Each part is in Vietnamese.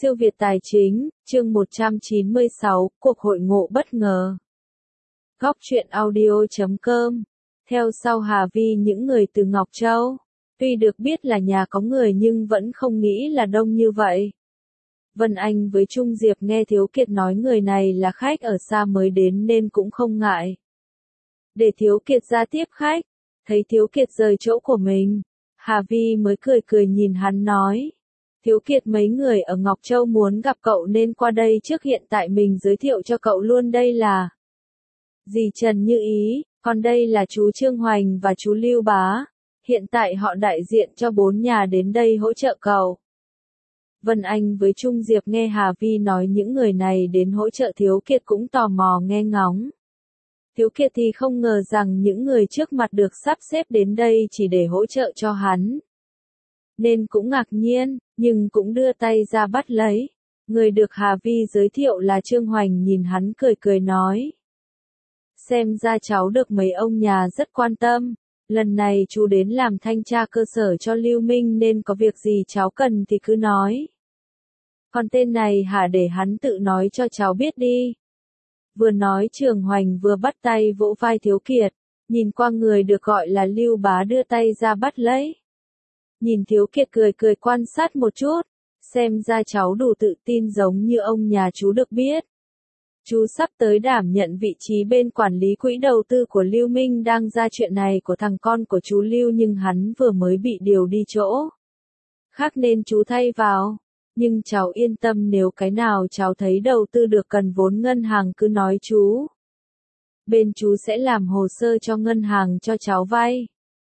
Siêu Việt Tài Chính, chương 196, cuộc hội ngộ bất ngờ. Góc truyện audio.com. Theo sau Hà Vi những người từ Ngọc Châu. Tuy được biết là nhà có người nhưng vẫn không nghĩ là đông như vậy. Vân Anh với Trung Diệp nghe Thiếu Kiệt nói người này là khách ở xa mới đến nên cũng không ngại. Để Thiếu Kiệt ra tiếp khách, thấy Thiếu Kiệt rời chỗ của mình, Hà Vi mới cười cười nhìn hắn nói. Thiếu Kiệt mấy người ở Ngọc Châu muốn gặp cậu nên qua đây trước, hiện tại mình giới thiệu cho cậu luôn, đây là dì Trần Như Ý, còn đây là chú Trương Hoành và chú Lưu Bá. Hiện tại họ đại diện cho 4 nhà đến đây hỗ trợ cậu. Vân Anh với Trung Diệp nghe Hà Vi nói những người này đến hỗ trợ Thiếu Kiệt cũng tò mò nghe ngóng. Thiếu Kiệt thì không ngờ rằng những người trước mặt được sắp xếp đến đây chỉ để hỗ trợ cho hắn. Nên cũng ngạc nhiên, nhưng cũng đưa tay ra bắt lấy. Người được Hà Vi giới thiệu là Trương Hoành, nhìn hắn cười cười nói. Xem ra cháu được mấy ông nhà rất quan tâm. Lần này chú đến làm thanh tra cơ sở cho Lưu Minh nên có việc gì cháu cần thì cứ nói. Còn tên này hả, để hắn tự nói cho cháu biết đi. Vừa nói Trương Hoành vừa bắt tay vỗ vai Thiếu Kiệt. Nhìn qua người được gọi là Lưu Bá đưa tay ra bắt lấy. Nhìn Thiếu Kiệt cười cười quan sát một chút, xem ra cháu đủ tự tin giống như ông nhà chú được biết. Chú sắp tới đảm nhận vị trí bên quản lý quỹ đầu tư của Lưu Minh, đang ra chuyện này của thằng con của chú Lưu nhưng hắn vừa mới bị điều đi chỗ khác nên chú thay vào. Nhưng cháu yên tâm, nếu cái nào cháu thấy đầu tư được cần vốn ngân hàng cứ nói chú. Bên chú sẽ làm hồ sơ cho ngân hàng cho cháu vay.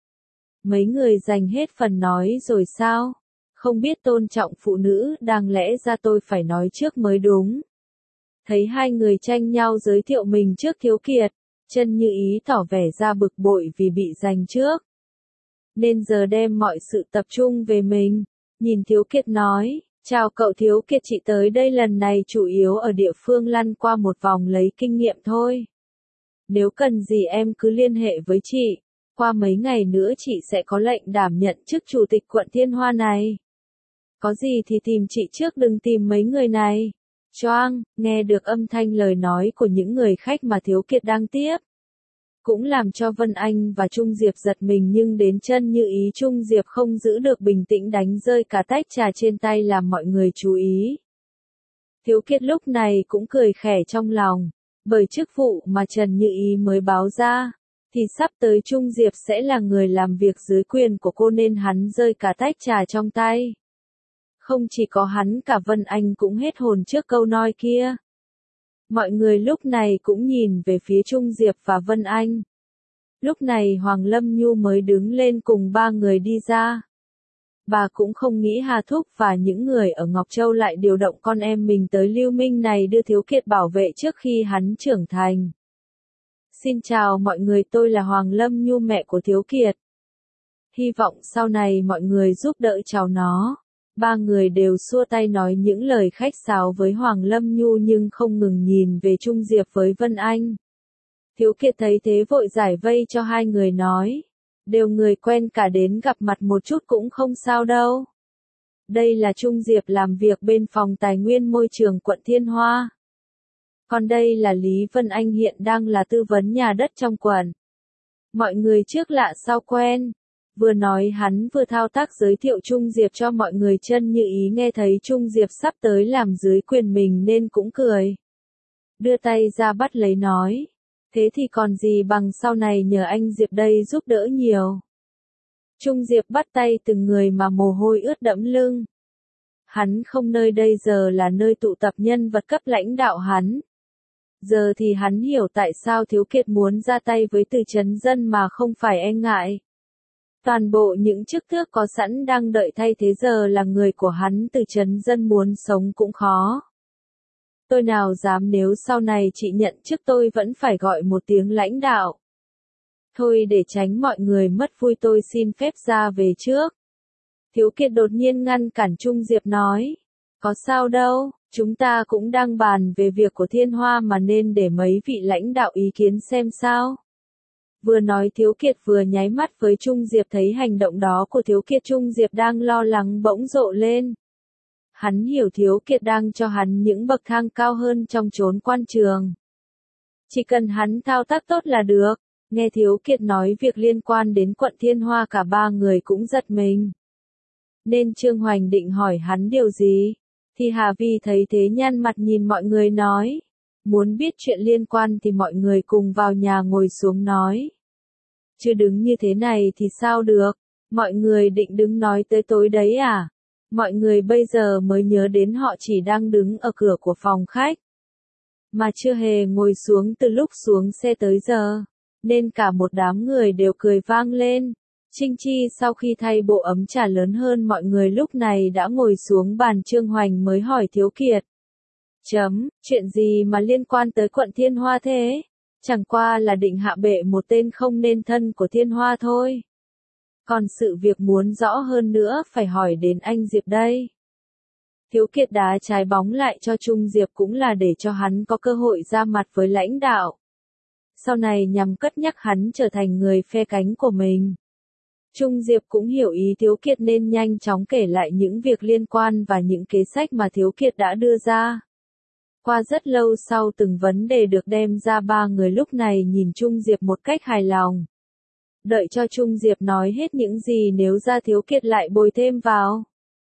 Mấy người dành hết phần nói rồi sao? Không biết tôn trọng phụ nữ, đáng lẽ ra tôi phải nói trước mới đúng. Thấy hai người tranh nhau giới thiệu mình trước Thiếu Kiệt, Trần Như Ý tỏ vẻ ra bực bội vì bị giành trước. Nên giờ đem mọi sự tập trung về mình. Nhìn Thiếu Kiệt nói, chào cậu Thiếu Kiệt, chị tới đây lần này chủ yếu ở địa phương lăn qua một vòng lấy kinh nghiệm thôi. Nếu cần gì em cứ liên hệ với chị. Qua mấy ngày nữa chị sẽ có lệnh đảm nhận chức chủ tịch quận Thiên Hoa này. Có gì thì tìm chị trước, đừng tìm mấy người này. Choang, nghe được âm thanh lời nói của những người khách mà Thiếu Kiệt đang tiếp. Cũng làm cho Vân Anh và Trung Diệp giật mình, nhưng đến Trần Như Ý Trung Diệp không giữ được bình tĩnh đánh rơi cả tách trà trên tay làm mọi người chú ý. Thiếu Kiệt lúc này cũng cười khẽ trong lòng, bởi chức vụ mà Trần Như Ý mới báo ra. Thì sắp tới Trung Diệp sẽ là người làm việc dưới quyền của cô nên hắn rơi cả tách trà trong tay. Không chỉ có hắn, cả Vân Anh cũng hết hồn trước câu nói kia. Mọi người lúc này cũng nhìn về phía Trung Diệp và Vân Anh. Lúc này Hoàng Lâm Nhu mới đứng lên cùng ba người đi ra. Bà cũng không nghĩ Hà Thúc và những người ở Ngọc Châu lại điều động con em mình tới Lưu Minh này đưa Thiếu Kiệt bảo vệ trước khi hắn trưởng thành. Xin chào mọi người, tôi là Hoàng Lâm Nhu, mẹ của Thiếu Kiệt. Hy vọng sau này mọi người giúp đỡ cháu nó. Ba người đều xua tay nói những lời khách sáo với Hoàng Lâm Nhu nhưng không ngừng nhìn về Trung Diệp với Vân Anh. Thiếu Kiệt thấy thế vội giải vây cho hai người nói. Đều người quen cả, đến gặp mặt một chút cũng không sao đâu. Đây là Trung Diệp làm việc bên phòng tài nguyên môi trường quận Thiên Hoa. Còn đây là Lý Vân Anh, hiện đang là tư vấn nhà đất trong quận. Mọi người trước lạ sau quen. Vừa nói hắn vừa thao tác giới thiệu Trung Diệp cho mọi người. Trần Như Ý nghe thấy Trung Diệp sắp tới làm dưới quyền mình nên cũng cười. Đưa tay ra bắt lấy nói. Thế thì còn gì bằng sau này nhờ anh Diệp đây giúp đỡ nhiều. Trung Diệp bắt tay từng người mà mồ hôi ướt đẫm lưng. Hắn không, nơi đây giờ là nơi tụ tập nhân vật cấp lãnh đạo hắn. Giờ thì hắn hiểu tại sao Thiếu Kiệt muốn ra tay với Từ Chấn Dân mà không phải e ngại. Toàn bộ những chức tước có sẵn đang đợi thay thế giờ là người của hắn, Từ Chấn Dân muốn sống cũng khó. Tôi nào dám, nếu sau này chị nhận chức tôi vẫn phải gọi một tiếng lãnh đạo. Thôi để tránh mọi người mất vui tôi xin phép ra về trước. Thiếu Kiệt đột nhiên ngăn cản Trung Diệp nói. Có sao đâu, chúng ta cũng đang bàn về việc của Thiên Hoa mà, nên để mấy vị lãnh đạo ý kiến xem sao. Vừa nói Thiếu Kiệt vừa nháy mắt với Trung Diệp, thấy hành động đó của Thiếu Kiệt, Trung Diệp đang lo lắng bỗng rộ lên. Hắn hiểu Thiếu Kiệt đang cho hắn những bậc thang cao hơn trong chốn quan trường. Chỉ cần hắn thao tác tốt là được. Nghe Thiếu Kiệt nói việc liên quan đến quận Thiên Hoa, cả ba người cũng giật mình. Nên Trương Hoành định hỏi hắn điều gì, thì Hà Vi thấy thế nhăn mặt nhìn mọi người nói. Muốn biết chuyện liên quan thì mọi người cùng vào nhà ngồi xuống nói. Chứ đứng như thế này thì sao được, mọi người định đứng nói tới tối đấy à? Mọi người bây giờ mới nhớ đến họ chỉ đang đứng ở cửa của phòng khách, mà chưa hề ngồi xuống từ lúc xuống xe tới giờ, nên cả một đám người đều cười vang lên. Trinh Chi sau khi thay bộ ấm trà lớn hơn mọi người lúc này đã ngồi xuống bàn. Trương Hoành mới hỏi Thiếu Kiệt. Chuyện gì mà liên quan tới quận Thiên Hoa thế? Chẳng qua là định hạ bệ một tên không nên thân của Thiên Hoa thôi. Còn sự việc muốn rõ hơn nữa phải hỏi đến anh Diệp đây. Thiếu Kiệt đá trái bóng lại cho Trung Diệp cũng là để cho hắn có cơ hội ra mặt với lãnh đạo. Sau này nhằm cất nhắc hắn trở thành người phe cánh của mình. Trung Diệp cũng hiểu ý Thiếu Kiệt nên nhanh chóng kể lại những việc liên quan và những kế sách mà Thiếu Kiệt đã đưa ra. Qua rất lâu sau từng vấn đề được đem ra, ba người lúc này nhìn Trung Diệp một cách hài lòng. Đợi cho Trung Diệp nói hết những gì nếu ra, Thiếu Kiệt lại bồi thêm vào.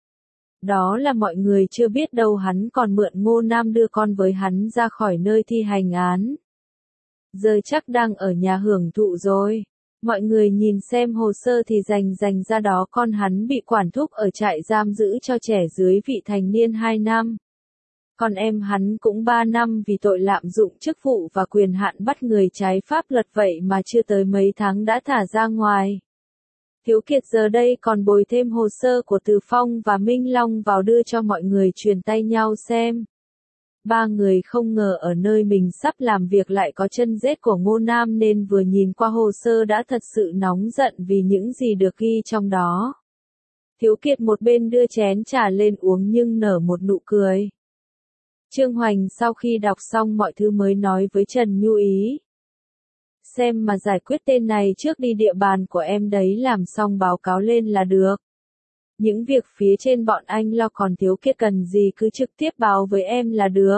Đó là mọi người chưa biết đâu hắn còn mượn Ngô Nam đưa con với hắn ra khỏi nơi thi hành án. Giờ chắc đang ở nhà hưởng thụ rồi. Mọi người nhìn xem hồ sơ thì rành ra đó con hắn bị quản thúc ở trại giam giữ cho trẻ dưới vị thành niên 2 năm. Còn em hắn cũng 3 năm vì tội lạm dụng chức vụ và quyền hạn bắt người trái pháp luật, vậy mà chưa tới mấy tháng đã thả ra ngoài. Thiếu Kiệt giờ đây còn bồi thêm hồ sơ của Từ Phong và Minh Long vào đưa cho mọi người truyền tay nhau xem. Ba người không ngờ ở nơi mình sắp làm việc lại có chân rết của Ngô Nam nên vừa nhìn qua hồ sơ đã thật sự nóng giận vì những gì được ghi trong đó. Thiếu Kiệt một bên đưa chén trà lên uống nhưng nở một nụ cười. Trương Hoành sau khi đọc xong mọi thứ mới nói với Trần Nhu Ý. Xem mà giải quyết tên này trước đi, địa bàn của em đấy, làm xong báo cáo lên là được. Những việc phía trên bọn anh lo, còn Thiếu Kiệt cần gì cứ trực tiếp báo với em là được.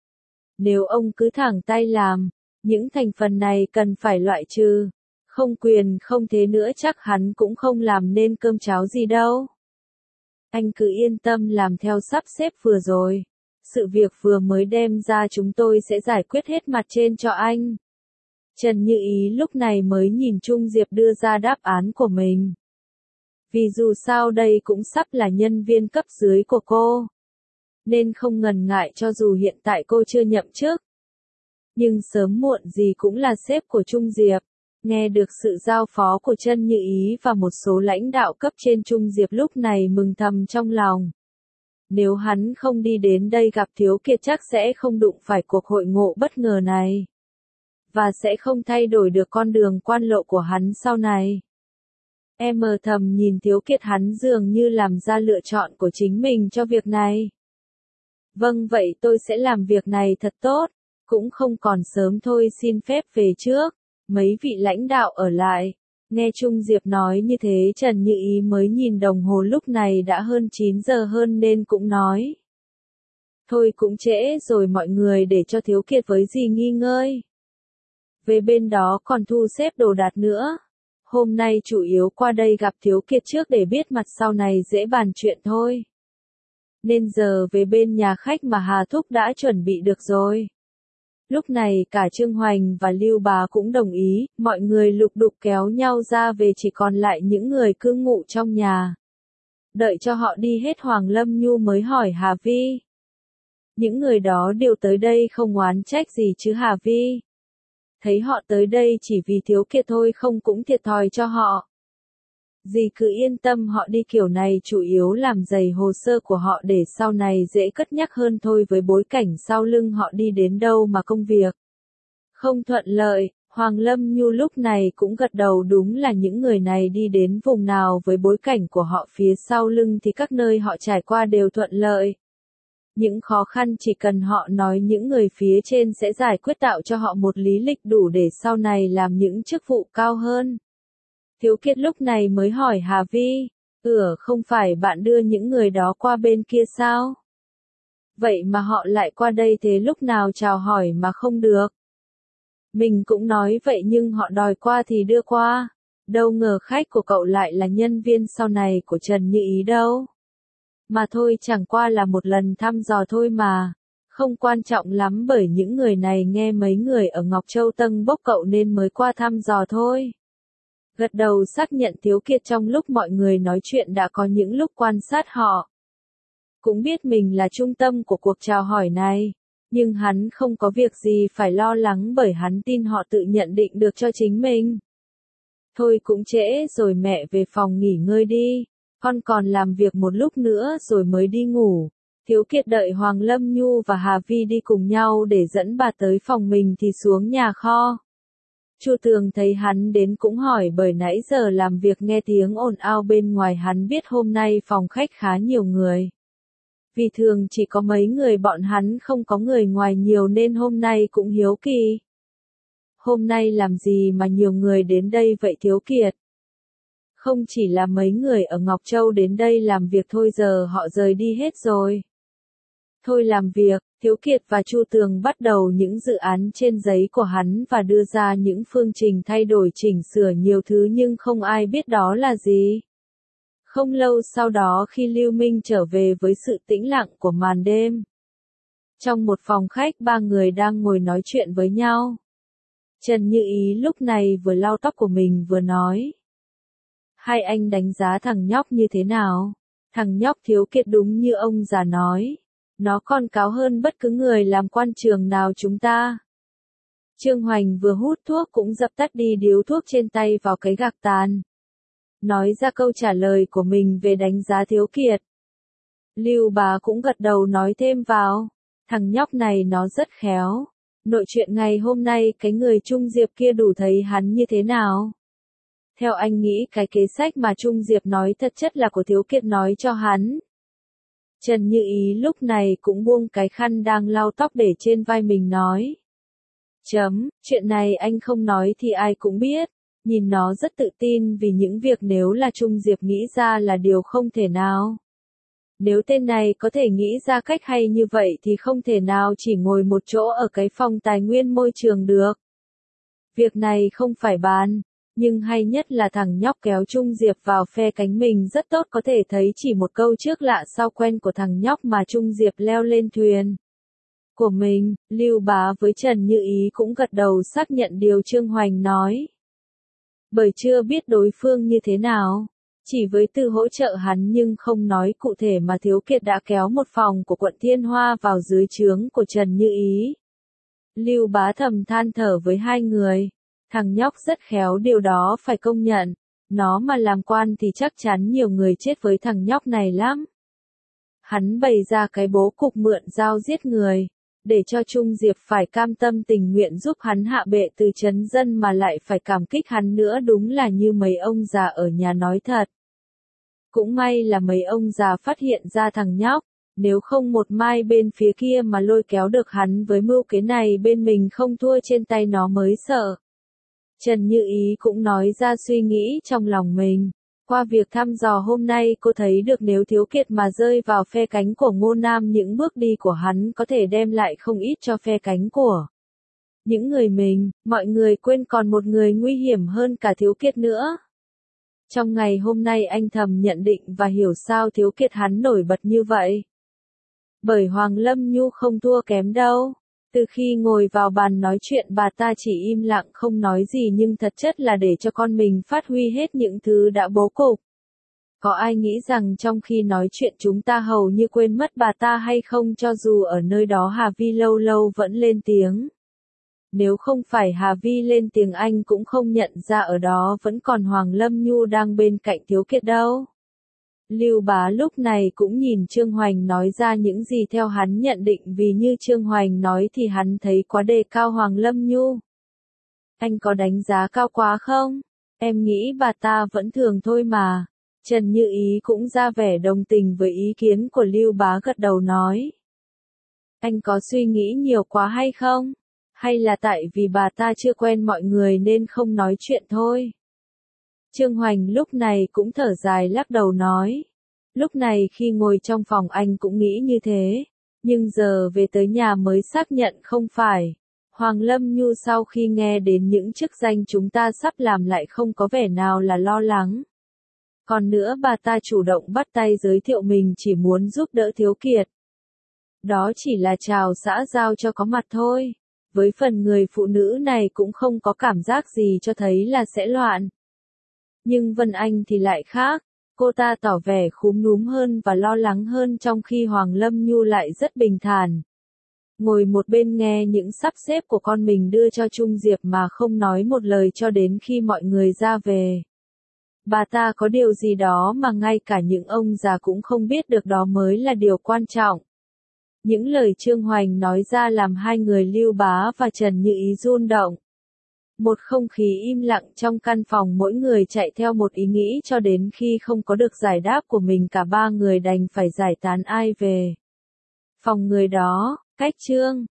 Nếu ông cứ thẳng tay làm, những thành phần này cần phải loại trừ. Không quyền không thế nữa chắc hắn cũng không làm nên cơm cháo gì đâu. Anh cứ yên tâm làm theo sắp xếp vừa rồi. Sự việc vừa mới đem ra chúng tôi sẽ giải quyết hết mặt trên cho anh. Trần Như Ý lúc này mới nhìn Trung Diệp đưa ra đáp án của mình. Vì dù sao đây cũng sắp là nhân viên cấp dưới của cô. Nên không ngần ngại cho dù hiện tại cô chưa nhậm chức. Nhưng sớm muộn gì cũng là sếp của Trung Diệp. Nghe được sự giao phó của Trần Như Ý và một số lãnh đạo cấp trên, Trung Diệp lúc này mừng thầm trong lòng. Nếu hắn không đi đến đây gặp Thiếu Kiệt chắc sẽ không đụng phải cuộc hội ngộ bất ngờ này. Và sẽ không thay đổi được con đường quan lộ của hắn sau này. Em mờ thầm nhìn Thiếu Kiệt, hắn dường như làm ra lựa chọn của chính mình cho việc này. Vâng, vậy tôi sẽ làm việc này thật tốt. Cũng không còn sớm thôi, xin phép về trước. Mấy vị lãnh đạo ở lại. Nghe Trung Diệp nói như thế Trần Như Ý mới nhìn đồng hồ, lúc này đã hơn 9 giờ hơn nên cũng nói. Thôi cũng trễ rồi mọi người, để cho Thiếu Kiệt với gì nghỉ ngơi. Về bên đó còn thu xếp đồ đạc nữa. Hôm nay chủ yếu qua đây gặp Thiếu Kiệt trước để biết mặt, sau này dễ bàn chuyện thôi. Nên giờ về bên nhà khách mà Hà Thúc đã chuẩn bị được rồi. Lúc này cả Trương Hoành và Lưu Bá cũng đồng ý, mọi người lục đục kéo nhau ra về, chỉ còn lại những người cư ngụ trong nhà. Đợi cho họ đi hết Hoàng Lâm Nhu mới hỏi Hà Vi. Những người đó đều tới đây không oán trách gì chứ Hà Vi? Thấy họ tới đây chỉ vì Thiếu Kiệt thôi không cũng thiệt thòi cho họ. Dì cứ yên tâm, họ đi kiểu này chủ yếu làm dày hồ sơ của họ để sau này dễ cất nhắc hơn thôi, với bối cảnh sau lưng họ đi đến đâu mà công việc không thuận lợi. Hoàng Lâm Nhu lúc này cũng gật đầu, đúng là những người này đi đến vùng nào với bối cảnh của họ phía sau lưng thì các nơi họ trải qua đều thuận lợi. Những khó khăn chỉ cần họ nói những người phía trên sẽ giải quyết, tạo cho họ một lý lịch đủ để sau này làm những chức vụ cao hơn. Thiếu Kiệt lúc này mới hỏi Hà Vi, Không phải bạn đưa những người đó qua bên kia sao? Vậy mà họ lại qua đây thế lúc nào chào hỏi mà không được? Mình cũng nói vậy nhưng họ đòi qua thì đưa qua. Đâu ngờ khách của cậu lại là nhân viên sau này của Trần Như Ý đâu. Mà thôi chẳng qua là một lần thăm dò thôi mà. Không quan trọng lắm bởi những người này nghe mấy người ở Ngọc Châu tâng bốc cậu nên mới qua thăm dò thôi. Gật đầu xác nhận Thiếu Kiệt trong lúc mọi người nói chuyện đã có những lúc quan sát họ. Cũng biết mình là trung tâm của cuộc chào hỏi này. Nhưng hắn không có việc gì phải lo lắng bởi hắn tin họ tự nhận định được cho chính mình. Thôi cũng trễ rồi mẹ về phòng nghỉ ngơi đi. Con còn làm việc một lúc nữa rồi mới đi ngủ. Thiếu Kiệt đợi Hoàng Lâm Nhu và Hà Vi đi cùng nhau để dẫn bà tới phòng mình thì xuống nhà kho. Chu Tường thấy hắn đến cũng hỏi bởi nãy giờ làm việc nghe tiếng ồn ào bên ngoài hắn biết hôm nay phòng khách khá nhiều người. Vì thường chỉ có mấy người bọn hắn không có người ngoài nhiều nên hôm nay cũng hiếu kỳ. Hôm nay làm gì mà nhiều người đến đây vậy Thiếu Kiệt? Không chỉ là mấy người ở Ngọc Châu đến đây làm việc thôi giờ họ rời đi hết rồi. Thôi làm việc, Thiếu Kiệt và Chu Tường bắt đầu những dự án trên giấy của hắn và đưa ra những phương trình thay đổi chỉnh sửa nhiều thứ nhưng không ai biết đó là gì. Không lâu sau đó khi Lưu Minh trở về với sự tĩnh lặng của màn đêm. Trong một phòng khách ba người đang ngồi nói chuyện với nhau. Trần Như Ý lúc này vừa lau tóc của mình vừa nói. Hai anh đánh giá thằng nhóc như thế nào? Thằng nhóc Thiếu Kiệt đúng như ông già nói. Nó còn cáo hơn bất cứ người làm quan trường nào chúng ta. Trương Hoành vừa hút thuốc cũng dập tắt đi điếu thuốc trên tay vào cái gạc tàn. Nói ra câu trả lời của mình về đánh giá Thiếu Kiệt. Lưu Bá cũng gật đầu nói thêm vào. Thằng nhóc này nó rất khéo. Nội chuyện ngày hôm nay cái người Trung Diệp kia đủ thấy hắn như thế nào? Theo anh nghĩ cái kế sách mà Trung Diệp nói thật chất là của Thiếu Kiệt nói cho hắn. Trần Như Ý lúc này cũng buông cái khăn đang lau tóc để trên vai mình nói. Chuyện này anh không nói thì ai cũng biết. Nhìn nó rất tự tin vì những việc nếu là Trung Diệp nghĩ ra là điều không thể nào. Nếu tên này có thể nghĩ ra cách hay như vậy thì không thể nào chỉ ngồi một chỗ ở cái phòng tài nguyên môi trường được. Việc này không phải bàn. Nhưng hay nhất là thằng nhóc kéo Trung Diệp vào phe cánh mình rất tốt có thể thấy chỉ một câu trước lạ sau quen của thằng nhóc mà Trung Diệp leo lên thuyền của mình, Lưu Bá với Trần Như Ý cũng gật đầu xác nhận điều Trương Hoành nói. Bởi chưa biết đối phương như thế nào, chỉ với từ hỗ trợ hắn nhưng không nói cụ thể mà Thiếu Kiệt đã kéo một phòng của quận Thiên Hoa vào dưới trướng của Trần Như Ý. Lưu Bá thầm than thở với hai người. Thằng nhóc rất khéo điều đó phải công nhận. Nó mà làm quan thì chắc chắn nhiều người chết với thằng nhóc này lắm. Hắn bày ra cái bố cục mượn dao giết người. Để cho Trung Diệp phải cam tâm tình nguyện giúp hắn hạ bệ từ trấn dân mà lại phải cảm kích hắn nữa đúng là như mấy ông già ở nhà nói thật. Cũng may là mấy ông già phát hiện ra thằng nhóc. Nếu không một mai bên phía kia mà lôi kéo được hắn với mưu kế này bên mình không thua trên tay nó mới sợ. Trần Như Ý cũng nói ra suy nghĩ trong lòng mình. Qua việc thăm dò hôm nay cô thấy được nếu Thiếu Kiệt mà rơi vào phe cánh của Ngô Nam những bước đi của hắn có thể đem lại không ít cho phe cánh của những người mình, mọi người quên còn một người nguy hiểm hơn cả Thiếu Kiệt nữa. Trong ngày hôm nay anh thầm nhận định và hiểu sao Thiếu Kiệt hắn nổi bật như vậy. Bởi Hoàng Lâm Nhu không thua kém đâu. Từ khi ngồi vào bàn nói chuyện bà ta chỉ im lặng không nói gì nhưng thật chất là để cho con mình phát huy hết những thứ đã bố cục. Có ai nghĩ rằng trong khi nói chuyện chúng ta hầu như quên mất bà ta hay không cho dù ở nơi đó Hà Vi lâu lâu vẫn lên tiếng. Nếu không phải Hà Vi lên tiếng anh cũng không nhận ra ở đó vẫn còn Hoàng Lâm Nhu đang bên cạnh Thiếu Kiệt đâu. Lưu Bá lúc này cũng nhìn Trương Hoành nói ra những gì theo hắn nhận định vì như Trương Hoành nói thì hắn thấy quá đề cao Hoàng Lâm Nhu. Anh có đánh giá cao quá không? Em nghĩ bà ta vẫn thường thôi mà. Trần Như Ý cũng ra vẻ đồng tình với ý kiến của Lưu Bá gật đầu nói. Anh có suy nghĩ nhiều quá hay không? Hay là tại vì bà ta chưa quen mọi người nên không nói chuyện thôi? Trương Hoành lúc này cũng thở dài lắc đầu nói. Lúc này khi ngồi trong phòng anh cũng nghĩ như thế, nhưng giờ về tới nhà mới xác nhận không phải. Hoàng Lâm Nhu sau khi nghe đến những chức danh chúng ta sắp làm lại không có vẻ nào là lo lắng. Còn nữa bà ta chủ động bắt tay giới thiệu mình chỉ muốn giúp đỡ Thiếu Kiệt. Đó chỉ là chào xã giao cho có mặt thôi. Với phần người phụ nữ này cũng không có cảm giác gì cho thấy là sẽ loạn. Nhưng Vân Anh thì lại khác. Cô ta tỏ vẻ khúm núm hơn và lo lắng hơn trong khi Hoàng Lâm Nhu lại rất bình thản. Ngồi một bên nghe những sắp xếp của con mình đưa cho Trung Diệp mà không nói một lời cho đến khi mọi người ra về. Bà ta có điều gì đó mà ngay cả những ông già cũng không biết được, đó mới là điều quan trọng. Những lời Trương Hoành nói ra làm hai người Lưu Bá và Trần Như Ý run động. Một không khí im lặng trong căn phòng, mỗi người chạy theo một ý nghĩ cho đến khi không có được giải đáp của mình cả ba người đành phải giải tán ai về phòng người đó. Cách Trương